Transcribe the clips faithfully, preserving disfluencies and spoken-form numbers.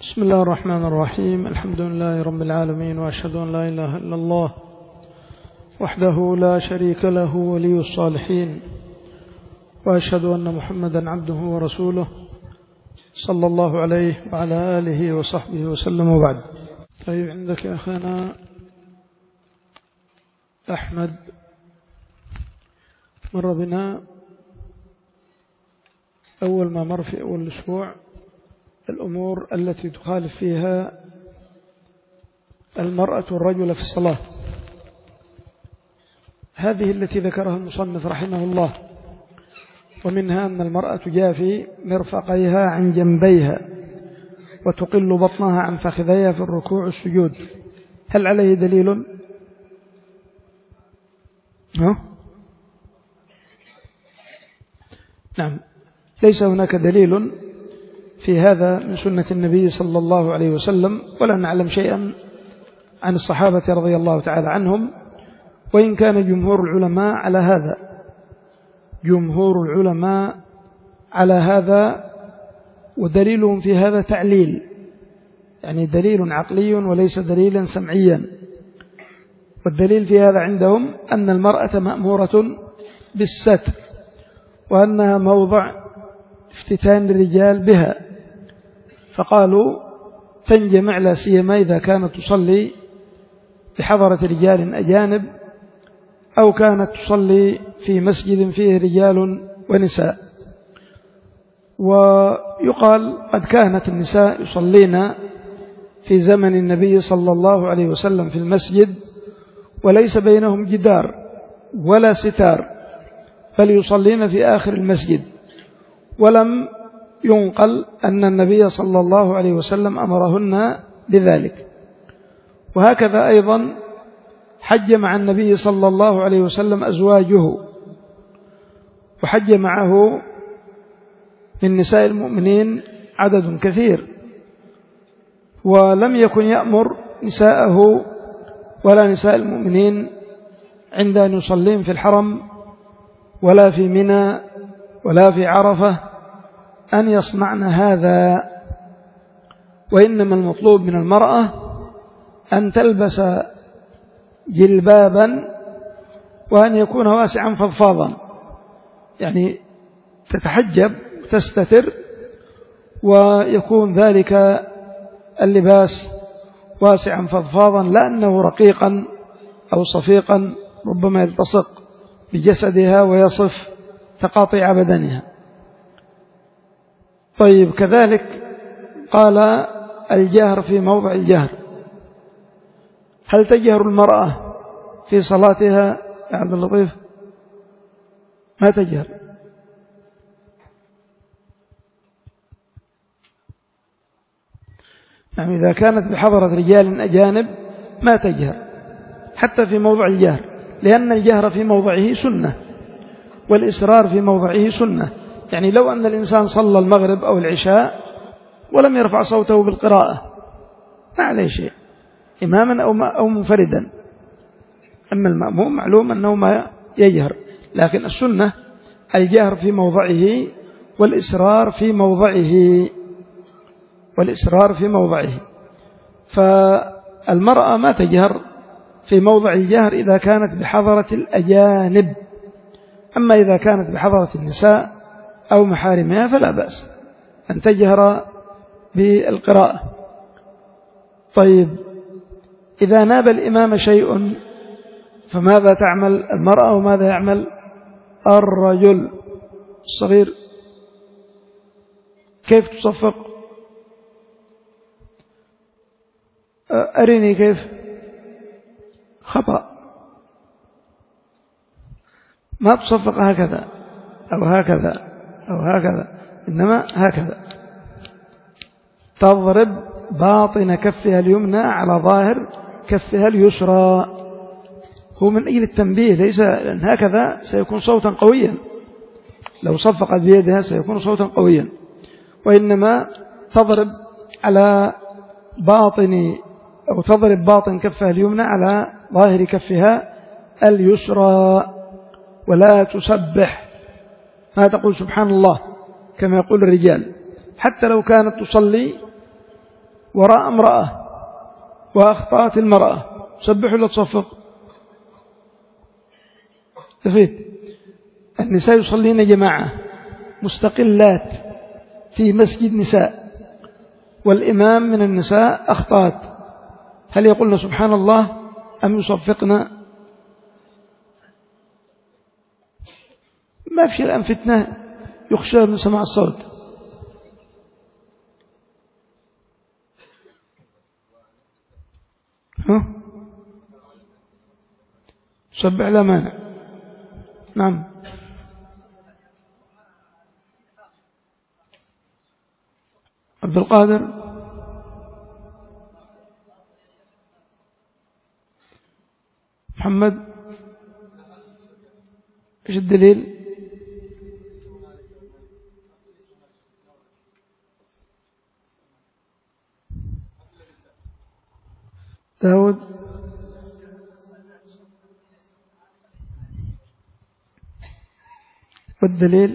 بسم الله الرحمن الرحيم. الحمد لله رب العالمين، وأشهد أن لا إله إلا الله وحده لا شريك له ولي الصالحين، وأشهد أن محمدا عبده ورسوله صلى الله عليه وعلى آله وصحبه وسلم، وبعد. طيب، عندك يا أخانا أحمد مر بنا أول ما مر في أول الأسبوع الأمور التي تخالف فيها المرأة والرجل في الصلاة، هذه التي ذكرها المصنف رحمه الله، ومنها أن المرأة تجافي مرفقيها عن جنبيها وتقل بطنها عن فخذيها في الركوع والسجود. هل عليه دليل؟ ها؟ نعم، ليس هناك دليل في هذا من سنة النبي صلى الله عليه وسلم، ولا نعلم شيئا عن الصحابة رضي الله تعالى عنهم، وإن كان جمهور العلماء على هذا جمهور العلماء على هذا ودليلهم في هذا تعليل، يعني دليل عقلي وليس دليلا سمعيا. والدليل في هذا عندهم أن المرأة مأمورة بالستر، وأنها موضع افتتان الرجال بها، فقالوا تنجمع لا سيما إذا كانت تصلي بحضرة رجال أجانب، أو كانت تصلي في مسجد فيه رجال ونساء. ويقال قد كانت النساء يصلين في زمن النبي صلى الله عليه وسلم في المسجد وليس بينهم جدار ولا ستار، بل يصلين في آخر المسجد، ولم ينقل أن النبي صلى الله عليه وسلم أمرهن بذلك. وهكذا أيضا حج مع النبي صلى الله عليه وسلم أزواجه، وحج معه من نساء المؤمنين عدد كثير، ولم يكن يأمر نساءه ولا نساء المؤمنين عند أن يصلين في الحرم ولا في منى ولا في عرفة أن يصنعن هذا، وإنما المطلوب من المرأة أن تلبس جلبابا وأن يكون واسعا فضفاضا، يعني تتحجب وتستتر، ويكون ذلك اللباس واسعا فضفاضا، لا أنه رقيقا أو صفيقا ربما يلتصق بجسدها ويصف تقاطيع بدنها. طيب، كذلك قال الجهر في موضع الجهر. هل تجهر المرأة في صلاتها يا عبد اللطيف؟ ما تجهر. يعني إذا كانت بحضرة رجال أجانب ما تجهر حتى في موضع الجهر، لأن الجهر في موضعه سنة والإسرار في موضعه سنة. يعني لو أن الإنسان صلى المغرب أو العشاء ولم يرفع صوته بالقراءة ما عليه شيء، إماما أو منفردا. أما المأموم معلوم أنه ما يجهر، لكن السنة الجهر في موضعه والإسرار في موضعه والإسرار في موضعه. فالمرأة ما تجهر في موضع الجهر إذا كانت بحضرة الأجانب، أما إذا كانت بحضرة النساء أو محارمها فلا بأس أن تجهر بالقراءة. طيب، إذا ناب الإمام شيء فماذا تعمل المرأة وماذا يعمل الرجل الصغير؟ كيف تصفق؟ أرني كيف. خطأ، ما تصفق هكذا أو هكذا أو هكذا، إنما هكذا، تضرب باطن كفها اليمنى على ظاهر كفها اليسرى. هو من أجل التنبيه، ليس لأن هكذا سيكون صوتا قويا، لو صفقت بيدها سيكون صوتا قويا، وإنما تضرب على باطن أو تضرب باطن كفها اليمنى على ظاهر كفها اليسرى، ولا تسبح، ما تقول سبحان الله كما يقول الرجال، حتى لو كانت تصلي وراء امرأة وأخطأت المرأة، تسبح ولا تصفق؟ تفيد. النساء يصلين جماعة مستقلات في مسجد نساء، والإمام من النساء أخطأت، هل يقولن سبحان الله أم يصفقنا؟ ما في الآن فتنة يخشى من سماع الصوت. ها؟ سبح لا مانع. نعم. عبد القادر. محمد. ايش الدليل؟ داود. والدليل؟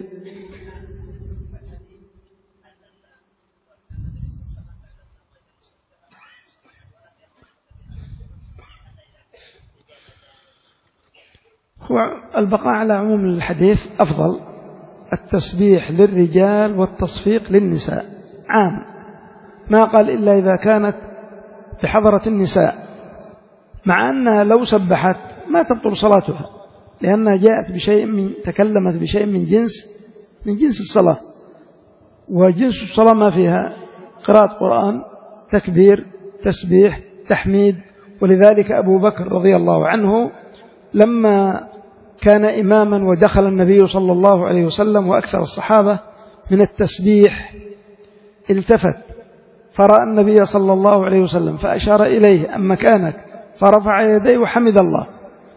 هو البقاء على عموم الحديث أفضل. التسبيح للرجال والتصفيق للنساء عام، ما قال إلا إذا كانت بحضرة النساء، مع أنها لو سبحت ما تبطل صلاتها، لأنها جاءت بشيء من تكلمت بشيء من جنس من جنس الصلاة، وجنس الصلاة ما فيها قراءة قرآن، تكبير، تسبيح، تحميد. ولذلك أبو بكر رضي الله عنه لما كان إماما ودخل النبي صلى الله عليه وسلم وأكثر الصحابة من التسبيح، التفت فرأى النبي صلى الله عليه وسلم فأشار إليه أم مكانك، فرفع يديه وحمد الله.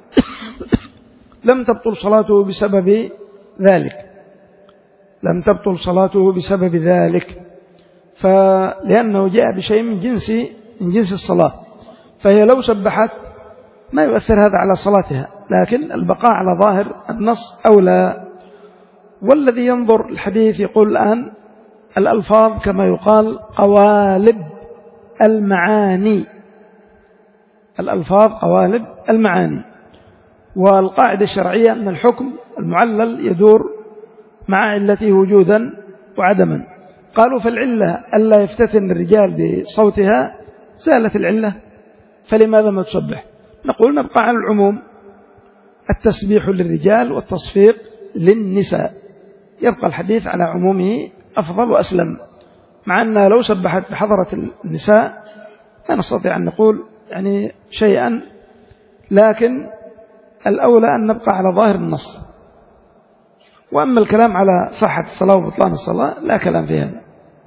لم تبطل صلاته بسبب ذلك، لم تبطل صلاته بسبب ذلك، فلأنه جاء بشيء من جنس من جنس الصلاة، فهي لو سبحت ما يؤثر هذا على صلاتها، لكن البقاء على ظاهر النص أولى. والذي ينظر الحديث يقول الآن الألفاظ كما يقال قوالب المعاني، الألفاظ قوالب المعاني، والقاعدة الشرعية أن الحكم المعلل يدور مع علته وجودا وعدما. قالوا فالعلة ألا يفتتن الرجال بصوتها، زالت العلة، فلماذا ما تسبح؟ نقول نبقى على العموم، التسبيح للرجال والتصفيق للنساء، يبقى الحديث على عمومه أفضل وأسلم، مع أنها لو سبحت بحضرة النساء لا نستطيع أن نقول يعني شيئا، لكن الأولى أن نبقى على ظاهر النص. وأما الكلام على صحة الصلاة وبطلان الصلاة لا كلام في هذا.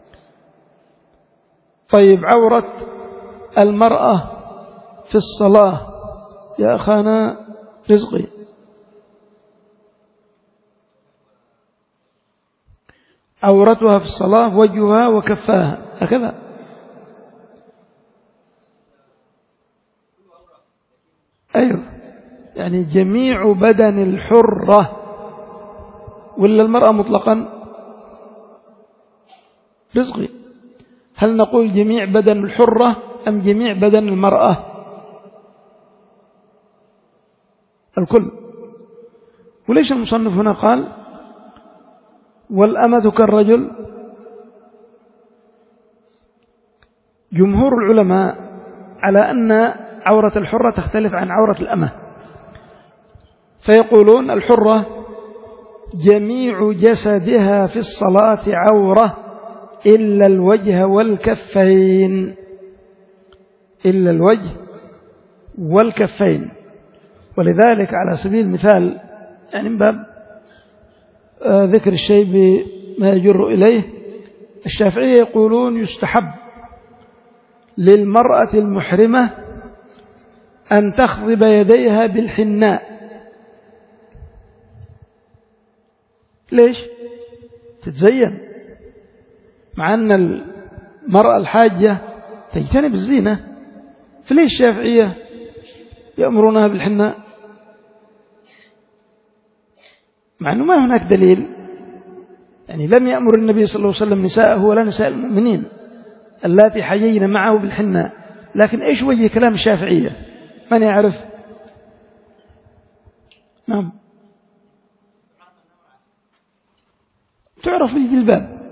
طيب، عورة المرأة في الصلاة يا أخانا رزقي، عورتها في الصلاة وجهها وكفاها، هكذا. أيوة، يعني جميع بدن الحرة، ولا المرأة مطلقا؟ رزقي، هل نقول جميع بدن الحرة أم جميع بدن المرأة؟ الكل. وليش المصنف هنا قال والأمة كالرجل؟ جمهور العلماء على أن عورة الحرة تختلف عن عورة الأمة، فيقولون الحرة جميع جسدها في الصلاة عورة إلا الوجه والكفين، إلا الوجه والكفين. ولذلك على سبيل المثال، يعني من باب ذكر الشيء بما يجر إليه، الشافعية يقولون يستحب للمرأة المحرمة أن تخضب يديها بالحناء. ليش؟ تتزين، مع أن المرأة الحاجة تجتنب الزينة، فليش الشافعية يأمرونها بالحناء؟ مع أنه ما هناك دليل، يعني لم يأمر النبي صلى الله عليه وسلم نساءه ولا نساء المؤمنين اللاتي حيينا معه بالحناء. لكن إيش وجه كلام الشافعية؟ من يعرف؟ نعم، تعرف بالجلباب،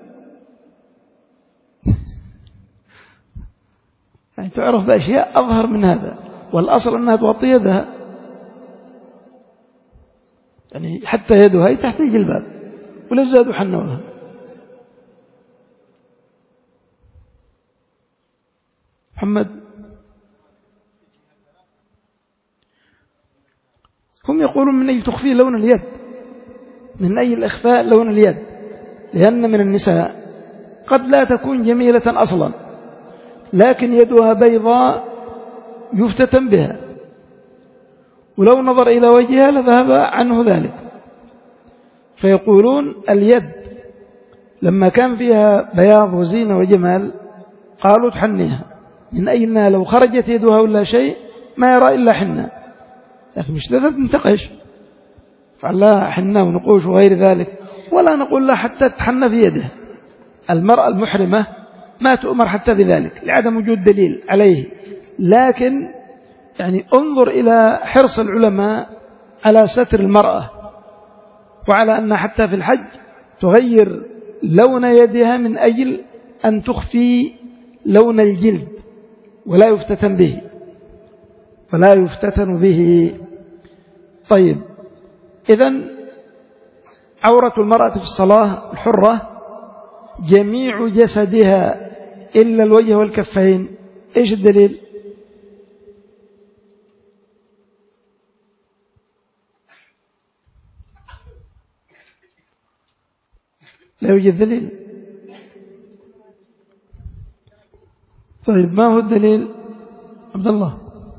يعني تعرف بأشياء أظهر من هذا، والأصل أنها تغطي يدها، يعني حتى يدها هي تحت الجلباب، ولا زادوا حنوها. محمد، هم يقولون من أجل تخفي لون اليد، من أجل الإخفاء لون اليد، لأن من النساء قد لا تكون جميلة أصلا لكن يدها بيضاء يفتتن بها، ولو نظر إلى وجهها لذهب عنه ذلك. فيقولون اليد لما كان فيها بياض وزينة وجمال قالوا تحنيها، من أينها لو خرجت يدها ولا شيء ما يرى إلا حنة، لكن مش لذا تنتقش فعلها حنة ونقوش وغير ذلك، ولا نقول لا حتى تحنى في يده. المرأة المحرمة ما تؤمر حتى بذلك لعدم وجود دليل عليه، لكن يعني انظر إلى حرص العلماء على ستر المرأة، وعلى أن حتى في الحج تغير لون يدها من أجل أن تخفي لون الجلد ولا يفتتن به فلا يفتتن به. طيب، إذن عورة المرأة في الصلاة الحرة جميع جسدها إلا الوجه والكفين. إيش الدليل؟ لا يوجد دليل. طيب، ما هو الدليل عبد الله؟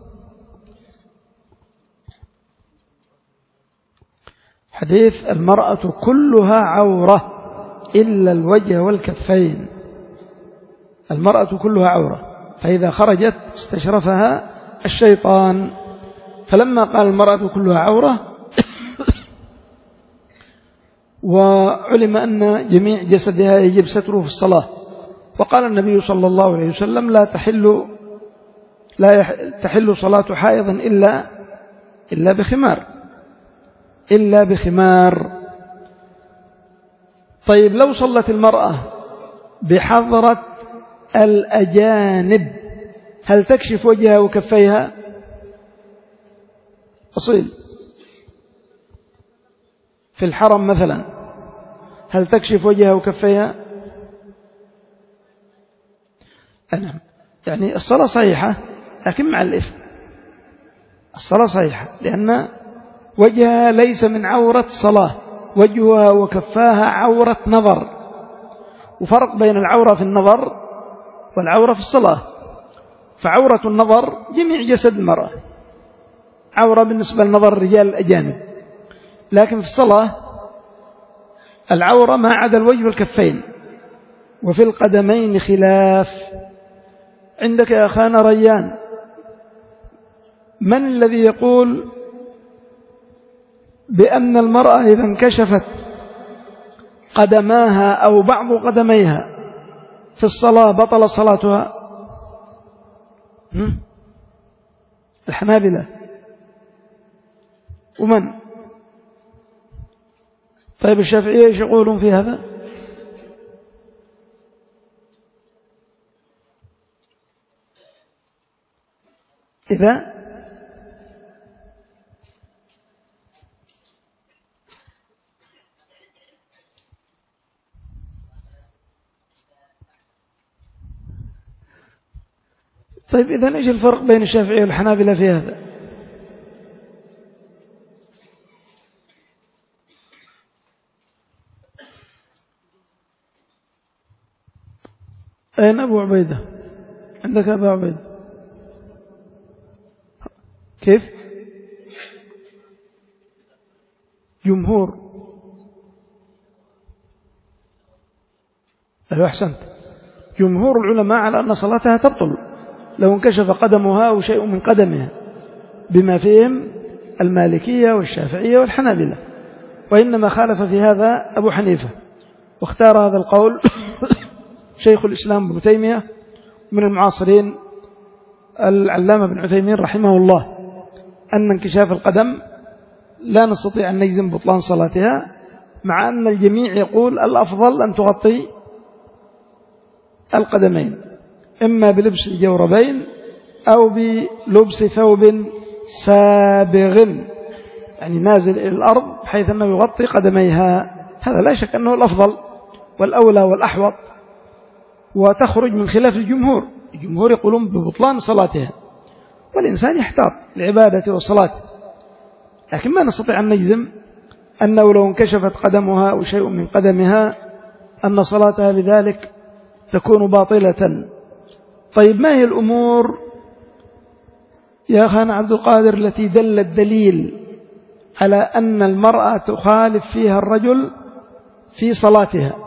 حديث المرأة كلها عورة إلا الوجه والكفين. المرأة كلها عورة، فإذا خرجت استشرفها الشيطان، فلما قال المرأة كلها عورة وعلم أن جميع جسدها يجب ستره في الصلاة، وقال النبي صلى الله عليه وسلم لا تحل لا تحل صلاة حائض إلا إلا بخمار إلا بخمار. طيب، لو صلت المرأة بحضرة الأجانب هل تكشف وجهها وكفيها؟ أصيل في الحرم مثلا هل تكشف وجهها وكفيها؟ نعم، يعني الصلاة صحيحة لكن مع الإثم. الصلاة صحيحة لأن وجهها ليس من عورة صلاة، وجهها وكفاها عورة نظر، وفرق بين العورة في النظر والعورة في الصلاة. فعورة النظر جميع جسد المرأة عورة بالنسبة لنظر الرجال الأجانب، لكن في الصلاة العورة ما عدا الوجه والكفين. وفي القدمين خلاف. عندك يا أخانا ريان، من الذي يقول بأن المرأة إذا انكشفت قدماها أو بعض قدميها في الصلاة بطل صلاتها؟ الحنابلة. ومن؟ طيب، الشافعية ايش يقولون في هذا؟ إذا طيب إذن إيش الفرق بين الشافعية والحنابلة في هذا؟ أين أبو عبيدة؟ عندك أبو عبيدة كيف؟ جمهور. أيوة أحسنت. جمهور العلماء على أن صلاتها تبطل لو انكشف قدمها أو شيء من قدمها، بما فيهم المالكية والشافعية والحنابلة. وإنما خالف في هذا أبو حنيفة، واختار هذا القول شيخ الإسلام ابن تيمية، من المعاصرين العلامة بن عثيمين رحمه الله، أن انكشاف القدم لا نستطيع أن نجزم بطلان صلاتها، مع أن الجميع يقول الأفضل أن تغطي القدمين، إما بلبس الجوربين أو بلبس ثوب سابغ يعني نازل إلى الأرض بحيث أنه يغطي قدميها. هذا لا شك أنه الأفضل والأولى والأحوط، وتخرج من خلاف الجمهور. الجمهور يقولون ببطلان صلاتها، والإنسان يحتاط لعبادته وصلاته، لكن ما نستطيع أن نجزم أنه لو انكشفت قدمها أو شيء من قدمها أن صلاتها بذلك تكون باطلة. طيب ما هي الأمور يا أخانا عبد القادر التي دل الدليل على أن المرأة تخالف فيها الرجل في صلاتها؟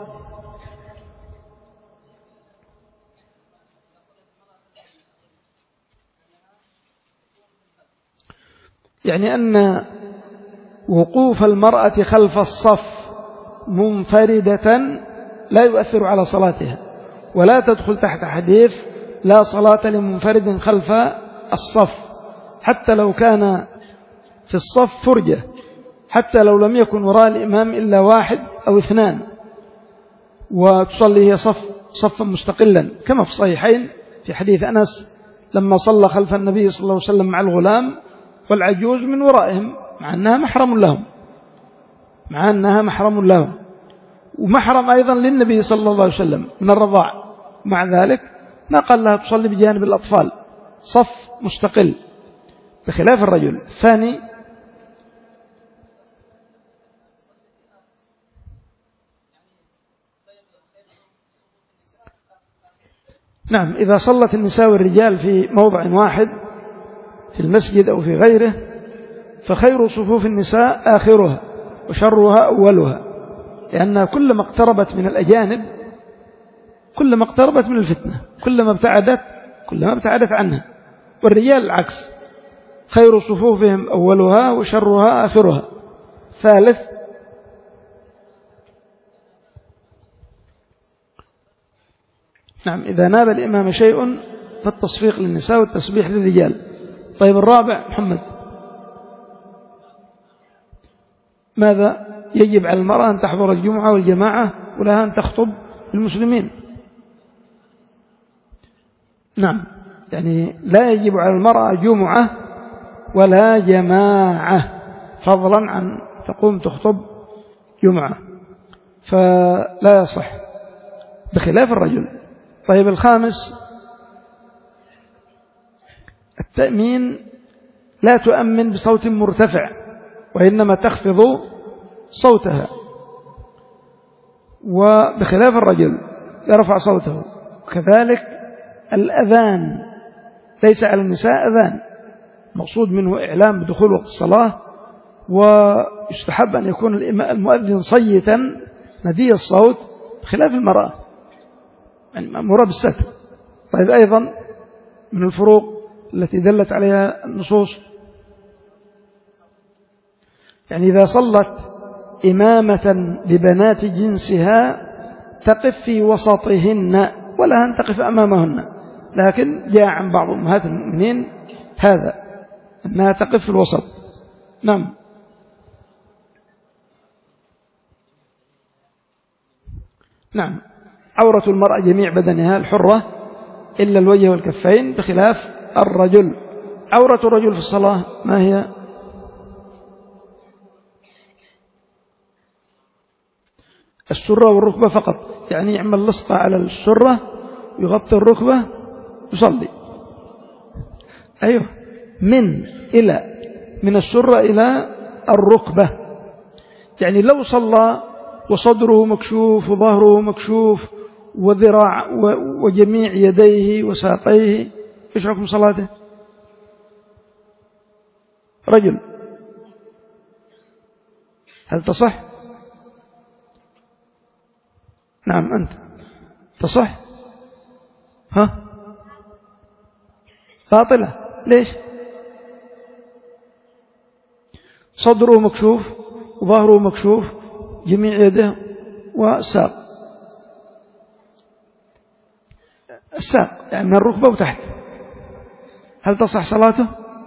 يعني أن وقوف المرأة خلف الصف منفردة لا يؤثر على صلاتها، ولا تدخل تحت حديث لا صلاة لمنفرد خلف الصف، حتى لو كان في الصف فرجة، حتى لو لم يكن وراء الإمام إلا واحد أو اثنان، وتصلي هي صف صفا مستقلا، كما في الصحيحين في حديث أنس لما صلى خلف النبي صلى الله عليه وسلم مع الغلام والعجوز من ورائهم، مع أنها محرم لهم مع أنها محرم لهم ومحرم أيضا للنبي صلى الله عليه وسلم من الرضاع، مع ذلك ما قال لها تصلي بجانب الأطفال، صف مستقل، بخلاف الرجل الثاني. نعم، إذا صلت النساء والرجال في موضع واحد في المسجد أو في غيره فخير صفوف النساء آخرها وشرها أولها، لأنها كلما اقتربت من الأجانب كلما اقتربت من الفتنة، كلما ابتعدت كلما ابتعدت عنها. والرجال العكس، خير صفوفهم أولها وشرها آخرها. ثالث، نعم إذا ناب الإمام شيء فالتصفيق للنساء والتسبيح للرجال. طيب الرابع محمد، ماذا يجب على المرأة؟ أن تحضر الجمعة والجماعة ولها أن تخطب المسلمين. نعم، يعني لا يجب على المرأة جمعة ولا جماعة فضلا عن تقوم تخطب جمعة، فلا يصح بخلاف الرجل. طيب الخامس، التأمين لا تؤمن بصوت مرتفع وإنما تخفض صوتها، وبخلاف الرجل يرفع صوته. وكذلك الأذان ليس على النساء أذان، مقصود منه إعلام بدخول وقت الصلاة، ويستحب أن يكون المؤذن صيتا ندي الصوت بخلاف المرأة يعني مأمورة بالستر. طيب أيضا من الفروق التي دلت عليها النصوص، يعني إذا صلت إمامة ببنات جنسها تقف في وسطهن ولا أن تقف أمامهن، لكن جاء عن بعض أمهات المؤمنين هذا أنها تقف في الوسط. نعم. نعم، عورة المرأة جميع بدنها الحرة إلا الوجه والكفين بخلاف الرجل. عورة الرجل في الصلاة ما هي؟ السرة والركبة فقط، يعني يعمل لصقة على السرة يغطي الركبة يصلي. أيوه، من إلى من السرة إلى الركبة، يعني لو صلى وصدره مكشوف وظهره مكشوف وذراع وجميع يديه وساقيه، إيش حكم صلاته؟ رجل، هل تصح؟ نعم أنت تصح؟ ها؟ باطلة. ليش؟ صدره مكشوف وظهره مكشوف، جميع يده وساق. الساق يعني من الركبة وتحت، هل تصح صلاته؟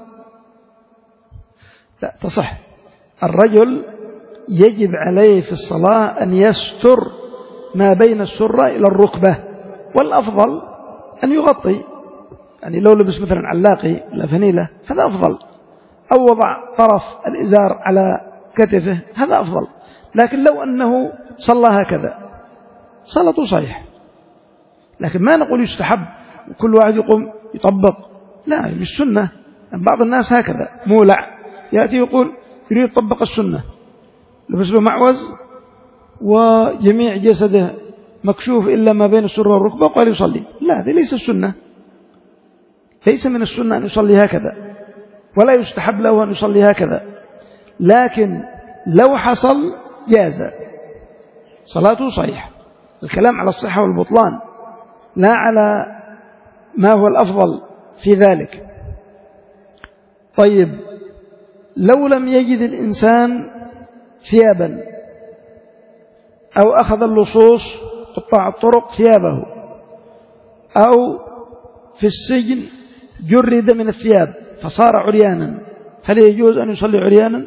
لا تصح. الرجل يجب عليه في الصلاة أن يستر ما بين السرة إلى الركبة، والأفضل أن يغطي، يعني لو لبس مثلا علاقي لا فنيلة هذا أفضل، أو وضع طرف الإزار على كتفه هذا أفضل. لكن لو أنه صلى هكذا صلاته صحيح، لكن ما نقول يستحب وكل واحد يقوم يطبق، لا مش سنة. بعض الناس هكذا مولع يأتي يقول يريد يطبق السنة، لبس له معوز وجميع جسده مكشوف إلا ما بين السرة والركبة وقال يصلي، لا هذه ليس السنة، ليس من السنة أن يصلي هكذا، ولا يستحب له أن يصلي هكذا. لكن لو حصل جاز، صلاته صحيح. الكلام على الصحة والبطلان لا على ما هو الأفضل في ذلك. طيب لو لم يجد الإنسان ثيابا أو أخذ اللصوص قطاع الطرق ثيابه، أو في السجن جرد من الثياب فصار عريانا، هل يجوز أن يصلي عريانا؟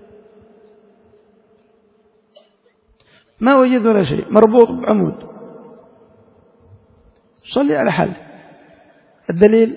ما وجد ولا شيء، مربوط بعمود، صلي على حاله. الدليل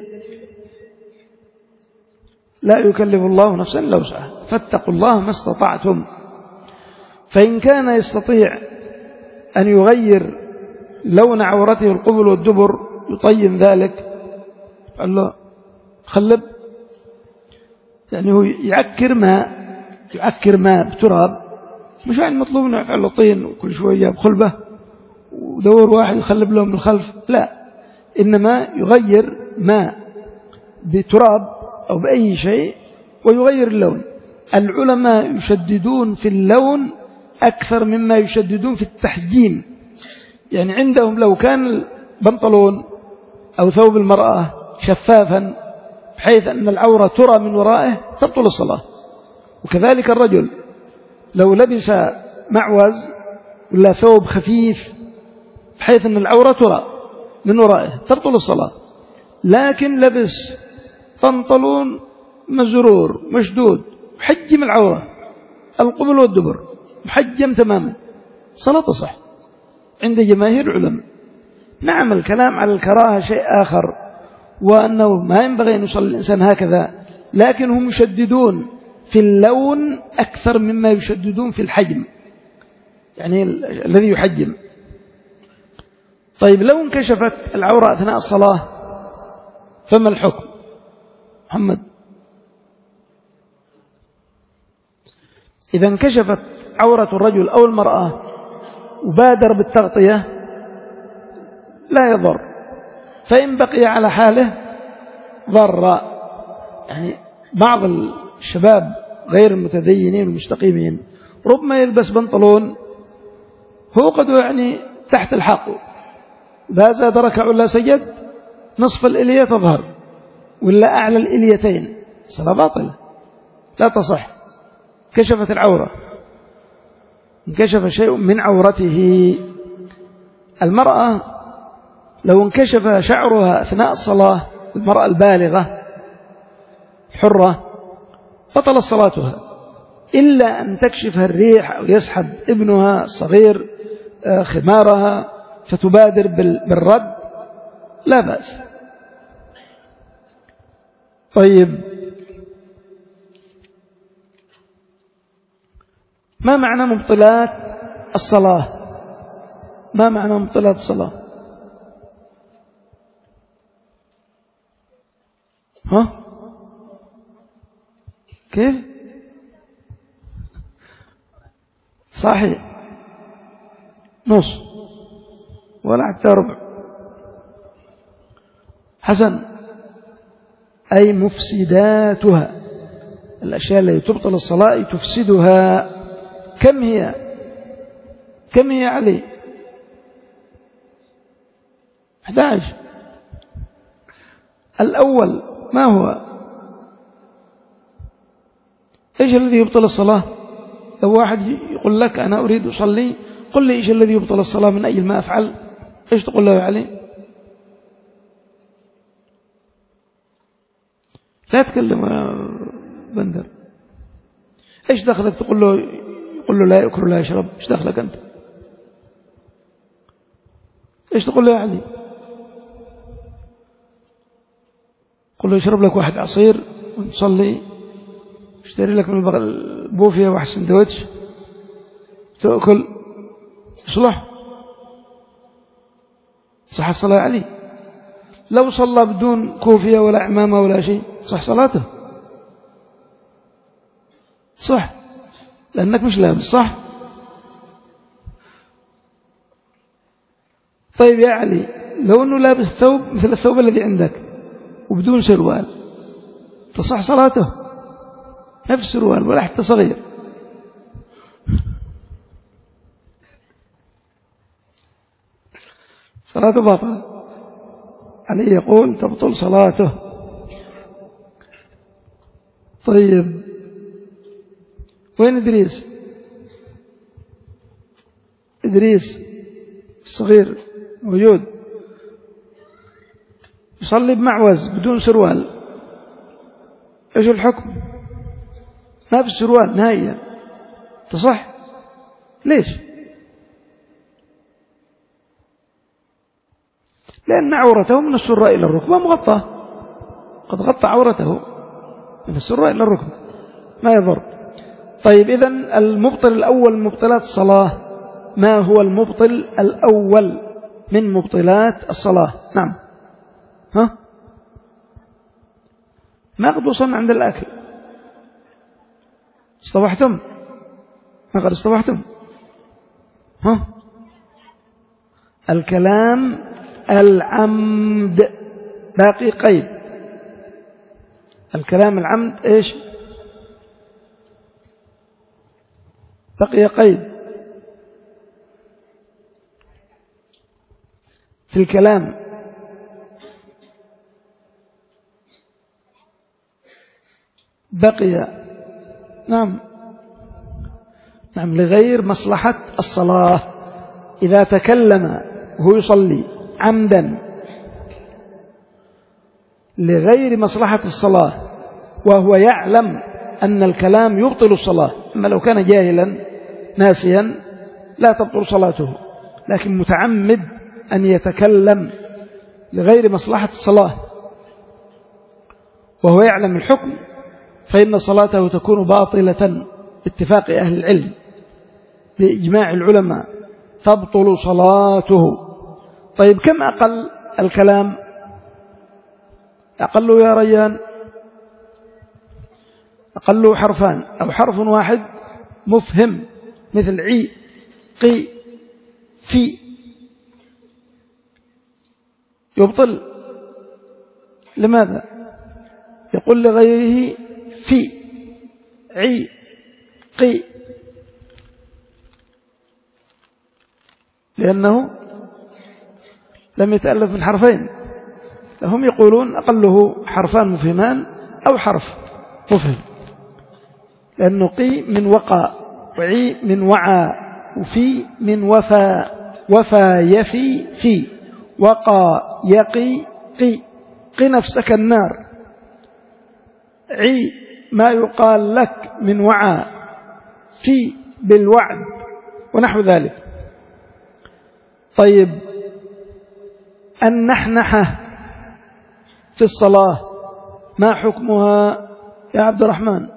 لا يكلف الله نفسا إلا وسعها فاتقوا الله ما استطعتم. فإن كان يستطيع أن يغير لون عورته القبل والدبر يطين ذلك، قال له خلب، يعني هو يعكر ماء يعكر ماء بتراب، مش يعني مطلوب أنه يفعل له طين وكل شوية بخلبة ودور واحد يخلب له من الخلف، لا، إنما يغير ماء بتراب أو بأي شيء ويغير اللون. العلماء يشددون في اللون أكثر مما يشددون في التحجيم، يعني عندهم لو كان البنطلون أو ثوب المرأة شفافا بحيث أن العورة ترى من ورائه تبطل الصلاة، وكذلك الرجل لو لبس معوز ولا ثوب خفيف بحيث أن العورة ترى من ورائه تبطل الصلاة. لكن لبس بنطلون مزرور مشدود محجم العورة القبل والدبر محجم تماما، صلاة تصح عند جماهير العلماء. نعم الكلام على الكراهة شيء آخر، وأنه ما ينبغي أن يصلي الإنسان هكذا، لكن هم يشددون في اللون أكثر مما يشددون في الحجم، يعني الذي يحجم. طيب لو انكشفت العورة أثناء الصلاة فما الحكم؟ محمد، إذا انكشفت عورة الرجل أو المرأة وبادر بالتغطية لا يضر، فإن بقي على حاله ضر. يعني بعض الشباب غير المتدينين والمستقيمين ربما يلبس بنطلون هو قد يعني تحت الحق، لا زاد ركع ولا سجد نصف الإلية تظهر ولا أعلى الإليتين، صلاة باطلة لا تصح. كشفت العورة، انكشف شيء من عورته. المرأة لو انكشف شعرها أثناء الصلاة، المرأة البالغة حرة بطل صلاتها، إلا أن تكشفها الريح أو يسحب ابنها الصغير خمارها فتبادر بالرد لا بأس. طيب ما معنى مبطلات الصلاة؟ ما معنى مبطلات الصلاة؟ ها كيف؟ صحيح نص ولا حتى ربع. حسن، أي مفسداتها، الأشياء التي تبطل الصلاة تفسدها. كم هي؟ كم هي علي؟ أحد عشر. الأول ما هو؟ إيش الذي يبطل الصلاة؟ لو واحد يقول لك أنا أريد أصلي، قل لي إيش الذي يبطل الصلاة من أجل ما أفعل، إيش تقول له يا علي؟ لا تكلم يا بندر. إيش دخلك تقول له يقول له لا يأكل ولا يشرب؟ إيش دخلك أنت؟ إيش تقول له يا علي؟ قل له يشرب لك واحد عصير ونصلي، اشتري لك من البوفية واحد سندويتش تأكل، يصلح؟ صح الصلاة عليه؟ لو صلى بدون كوفية ولا عمامة ولا شيء صح صلاته؟ صح، لأنك مش لابس. صح؟ طيب يا علي، لو أنه لابس ثوب مثل الثوب الذي عندك وبدون سروال تصح صلاته؟ نفس سروال ولا حتى صغير. صلاته باطلة. علي يقول تبطل صلاته. طيب وين إدريس؟ إدريس الصغير موجود، يصلي بمعوز بدون سروال، إيش الحكم؟ ما في سروال نهائيا، تصح؟ ليش؟ لأن عورته من السرة إلى الركبة مغطى، قد غطى عورته من السرة إلى الركبة، ما يضر. طيب إذن المبطل الأول من مبطلات الصلاة، ما هو المبطل الأول من مبطلات الصلاة؟ نعم، ها؟ ما قد وصلنا عند الأكل. اصطبحتم؟ ما قد اصطبحتم؟ ها؟ الكلام العمد باقي قيد. الكلام العمد إيش؟ بقي قيد في الكلام. بقي نعم نعم لغير مصلحة الصلاة. إذا تكلم وهو يصلي عمدا لغير مصلحة الصلاة وهو يعلم أن الكلام يبطل الصلاة، أما لو كان جاهلا ناسيا لا تبطل صلاته، لكن متعمد أن يتكلم لغير مصلحة الصلاة وهو يعلم الحكم فإن صلاته تكون باطلة باتفاق أهل العلم بإجماع العلماء، تبطل صلاته. طيب كم أقل الكلام؟ أقل يا ريان أقل حرفان أو حرف واحد مفهم مثل عي قي في، يبطل. لماذا؟ يقول لغيره في عي قي، لأنه لم يتألف من حرفين. فهم يقولون أقله حرفان مفهمان أو حرف مفهم، لأنه قي من وقى وعي من وعى وفي من وفى، وفى يفي في، وقى يقي قي، قي نفسك النار، عي ما يقال لك من وعى، في بالوعد ونحو ذلك. طيب النحنحة في الصلاة ما حكمها يا عبد الرحمن؟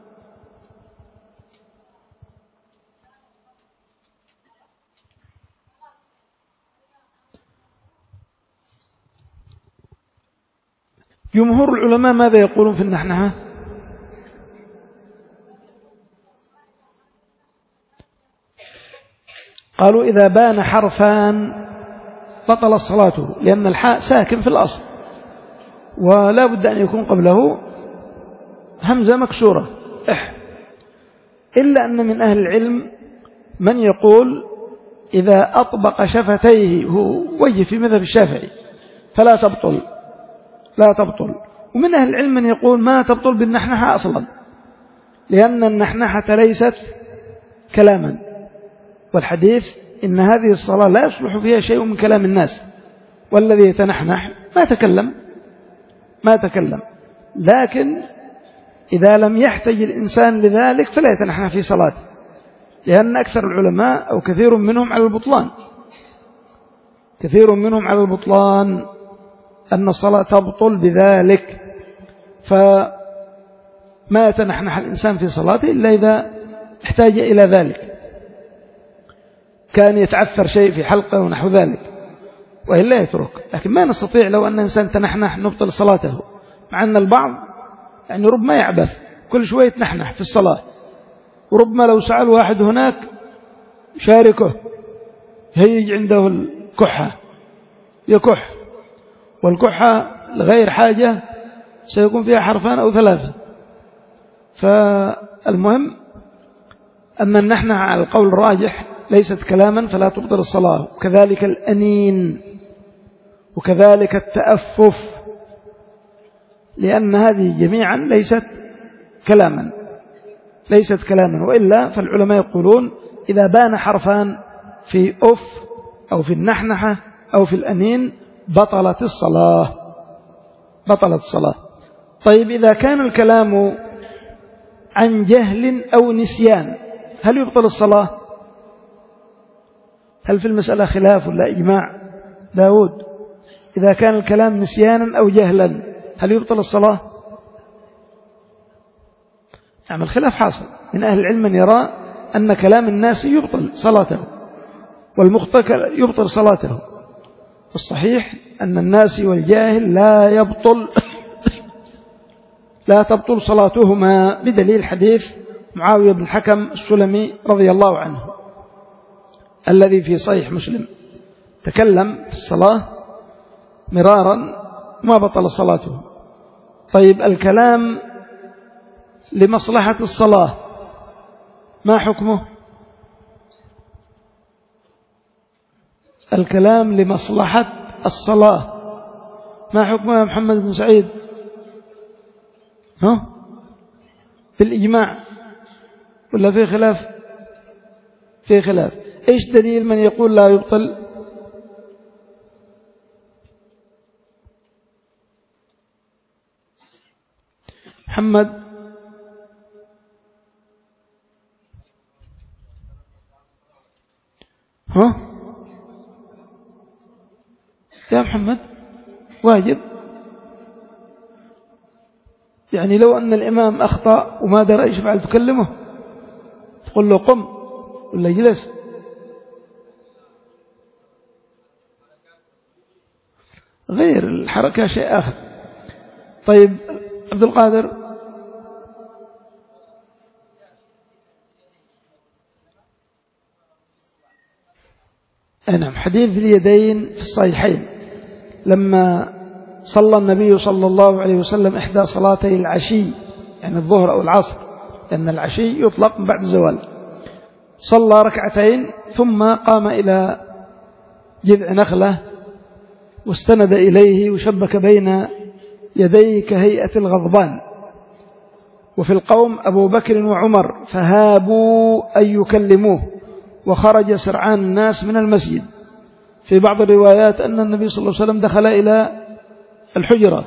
جمهور العلماء ماذا يقولون في النحنحة؟ قالوا إذا بان حرفان بطل صلاته، لأن الحاء ساكن في الأصل ولا بد أن يكون قبله همزة مكسورة إح. إلا أن من أهل العلم من يقول إذا أطبق شفتيه، هو وجه في مذهب الشافعي، فلا تبطل لا تبطل. ومن أهل العلم من يقول ما تبطل بالنحنحة أصلا، لأن النحنحة ليست كلاما، والحديث إن هذه الصلاة لا يصلح فيها شيء من كلام الناس، والذي يتنحنح ما تكلم ما تكلم لكن إذا لم يحتج الإنسان لذلك فلا يتنحنح في صلاته، لأن أكثر العلماء أو كثير منهم على البطلان كثير منهم على البطلان أن الصلاة تبطل بذلك. فما يتنحنح الإنسان في صلاته إلا إذا احتاج إلى ذلك، كان يتعثر شيء في حلقه ونحو ذلك، وإلا يترك. لكن ما نستطيع لو أن إنسان تنحنح نبطل صلاته، مع أن البعض يعني ربما يعبث كل شوية يتنحنح في الصلاة، وربما لو سأل واحد هناك شاركه هيج عنده الكحة يكح، والكحة لغير حاجة سيكون فيها حرفان أو ثلاثة. فالمهم أن النحنة على القول الراجح ليست كلاما فلا تبطل الصلاة، وكذلك الأنين وكذلك التأفف، لأن هذه جميعا ليست كلاما ليست كلاما وإلا فالعلماء يقولون إذا بان حرفان في أف أو في النحنحة أو في الأنين بطلت الصلاة بطلت الصلاة. طيب إذا كان الكلام عن جهل أو نسيان هل يبطل الصلاة؟ هل في المسألة خلاف ولا إجماع؟ داود، إذا كان الكلام نسيانا أو جهلا هل يبطل الصلاة؟ نعم، الخلاف حاصل. من أهل العلم من يرى أن كلام الناس يبطل صلاته والمختكر يبطل صلاته، الصحيح أن الناس والجاهل لا يبطل لا تبطل صلاتهما، بدليل حديث معاوية بن الحكم السلمي رضي الله عنه الذي في صحيح مسلم، تكلم في الصلاة مرارا ما بطل صلاته. طيب الكلام لمصلحة الصلاة ما حكمه؟ الكلام لمصلحة الصلاة ما حكمه يا محمد بن سعيد؟ ها؟ بالإجماع ولا في خلاف؟ في خلاف. إيش دليل من يقول لا يبطل؟ محمد ها؟ يا محمد واجب، يعني لو أن الإمام أخطأ وما درى إيش فعل تكلمه، تقول له قم ولا يجلس؟ غير الحركة شيء آخر. طيب عبد القادر، نعم، حديث اليدين في الصحيحين لما صلى النبي صلى الله عليه وسلم إحدى صلاتي العشي، يعني الظهر أو العصر، لأن العشي يطلق من بعد الزوال، صلى ركعتين ثم قام إلى جذع نخلة واستند إليه وشبك بين يديه كهيئة الغضبان، وفي القوم أبو بكر وعمر فهابوا أن يكلموه، وخرج سرعان الناس من المسجد. في بعض الروايات أن النبي صلى الله عليه وسلم دخل إلى الحجرة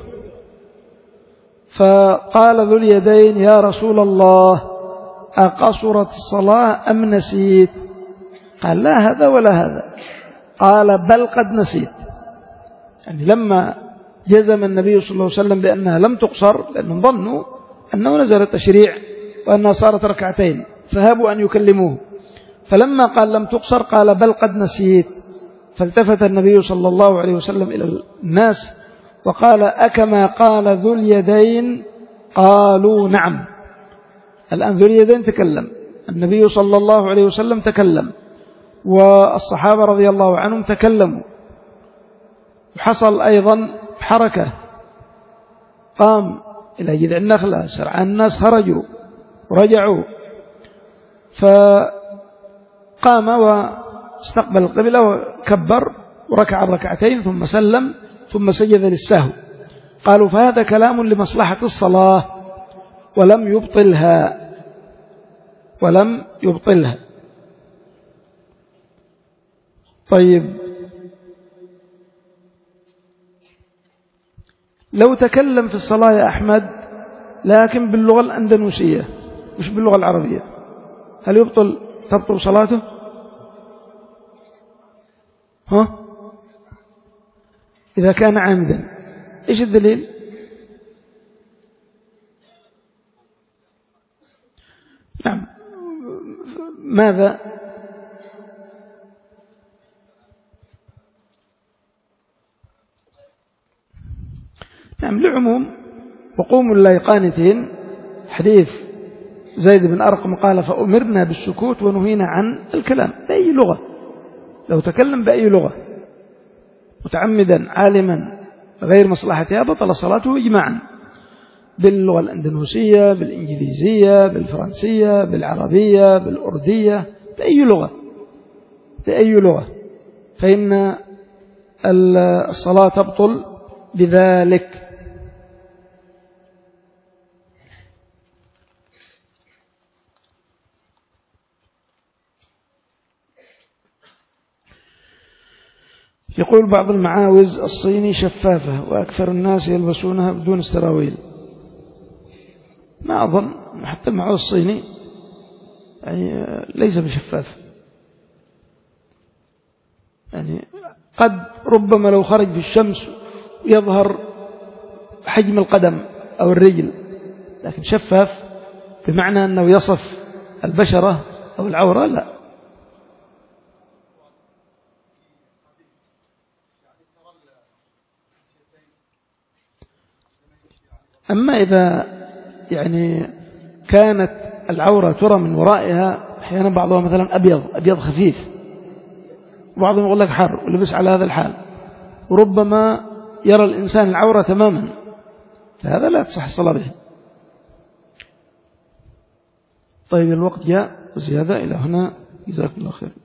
فقال ذو اليدين يا رسول الله أقصرت الصلاة أم نسيت؟ قال لا هذا ولا هذا، قال بل قد نسيت. يعني لما جزم النبي صلى الله عليه وسلم بأنها لم تقصر، لأنهم ظنوا أنه نزل التشريع وأنها صارت ركعتين فهابوا أن يكلموه، فلما قال لم تقصر قال بل قد نسيت. فالتفت النبي صلى الله عليه وسلم إلى الناس وقال أكما قال ذو اليدين؟ قالوا نعم. الآن ذو اليدين تكلم، النبي صلى الله عليه وسلم تكلم، والصحابة رضي الله عنهم تكلموا، وحصل أيضا حركة، قام إلى جذع النخلة، سرعان الناس خرجوا ورجعوا، فقام واستقبل القبلة وكبر وركع الركعتين ثم سلم ثم سجد للسهو. قالوا فهذا كلام لمصلحة الصلاة ولم يبطلها ولم يبطلها. طيب لو تكلم في الصلاة يا أحمد لكن باللغة الأندونيسية مش باللغة العربية، هل يبطل تبطل صلاته؟ ها؟ إذا كان عامدا. إيش الدليل؟ نعم. ماذا؟ نعم. لعموم وقوموا لله قانتين، حديث زيد بن أرقم قال فأمرنا بالسكوت ونهينا عن الكلام بأي لغة. لو تكلم بأي لغة متعمدا عالما غير مصلحتها بطل صلاته إجماعا، باللغة الأندونيسية، بالإنجليزية، بالفرنسية، بالعربية، بالأردية، بأي لغة بأي لغة فإن الصلاة تبطل بذلك. يقول بعض المعاوز الصيني شفافة وأكثر الناس يلبسونها بدون سراويل. ما أظن حتى المعاوز الصيني يعني ليس بشفاف، يعني قد ربما لو خرج في الشمس يظهر حجم القدم أو الرجل، لكن شفاف بمعنى أنه يصف البشرة أو العورة لا. أما إذا يعني كانت العورة ترى من ورائها، أحيانا بعضها مثلا أبيض أبيض خفيف، وبعضهم يقول لك حر ولبس على هذا الحال، وربما يرى الإنسان العورة تماما، فهذا لا تصح الصلاة به. طيب الوقت جاء زيادة إلى هنا، جزاكم الله خير.